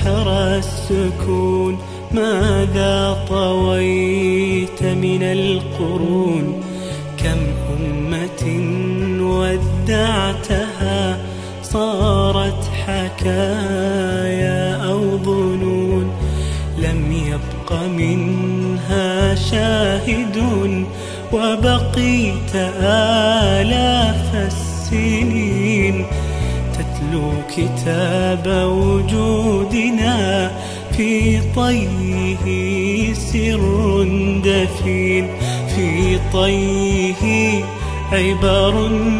بحر السكون ماذا طويت من القرون كم أمة ودعتها صارت حكايا أو ظنون لم يبق منها شاهد وبقيت آلاف السنين تتلو كتاب وجودنا في طيه سر دفين في طيه عبر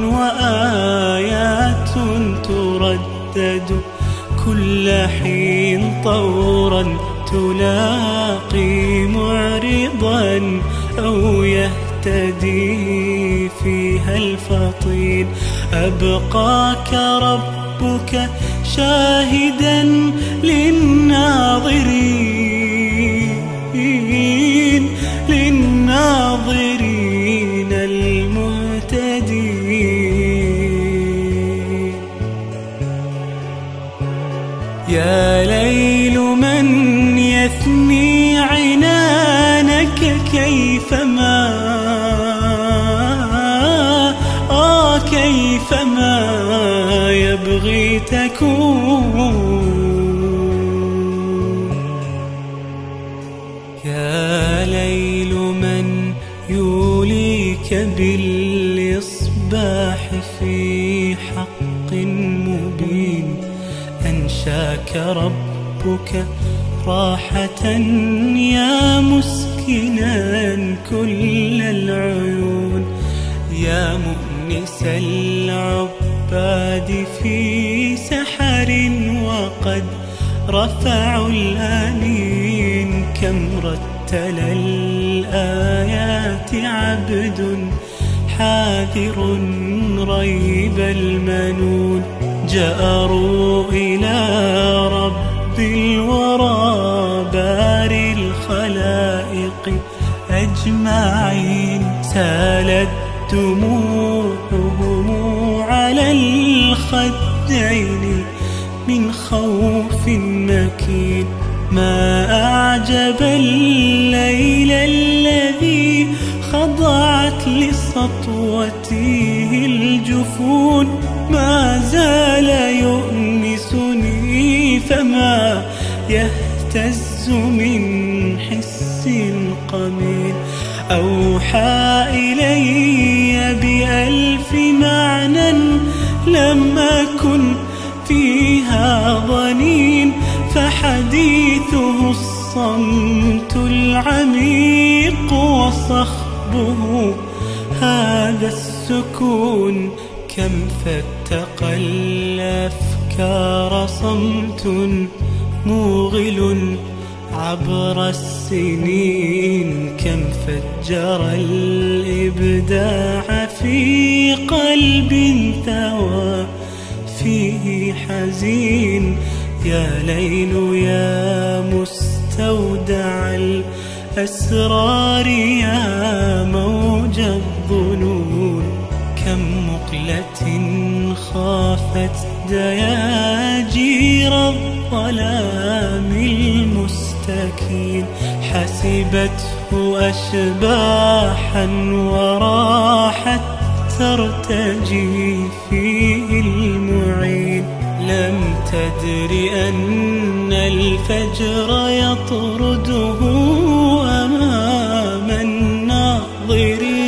وآيات تردد كل حين طورا تلاقي معرضا أو يهتدي فيها الفطين أبقاك ربك شاهدا للناظرين المهتدين يا ليل من يثني عنانك كيفما يبغي تكون يا ليل من يوليك بالإصباح في حق مبين أنشاك ربك راحة يا مسكنا كل العيون يا مؤنس العباد في سحر وقد رفعوا الآنين كم رتل الآيات عبد حاذر ريب المنون جأروا إلى رب الورى باري الخلائق أجمعين سالت دموعهم على الخدين من خوف مكين ما أعجب الليل الذي خضعت لسطوته الجفون ما زال يؤنسني فما يهتز من حس قمين أوحى إلي بألف معنى لم أكن فيها ظنين فحديثه الصمت العميق وصخبه هذا السكون كم فتق الأفكار صمت موغل عبر السنين كم فجر الإبداع في قلب ثوى فيه حزين يا ليل يا مستودع الأسرار يا موج الظنون كم مقلة خافت دياجير الظلام المستكين حسبته أشباحا وراحت ترتجي فيه المعين لم تدر أن الفجر يطرده أمام الناظرين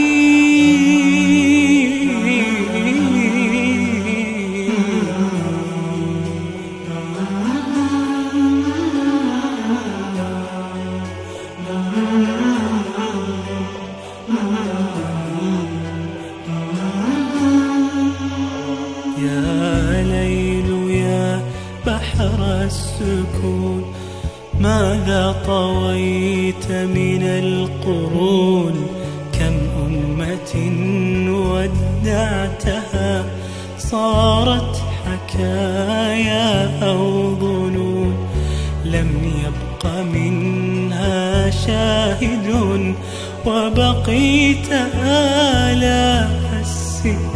يا ليل يا بحر السكون ماذا طويت من القرون كم أمة ودعتها صارت حكايا أو ظنون لم يبق منها شاهد وبقيت آلاف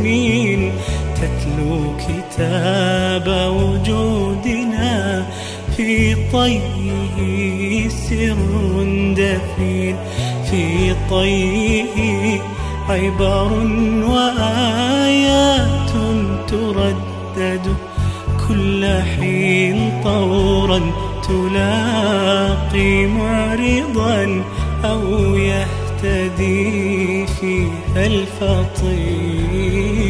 السنين تتلو كتاب وجودنا في طيه سر دفين، في طيه عبر وآيات تردد كل حين طورا تلاقي معرضا أو يهتدي فيها الفطين.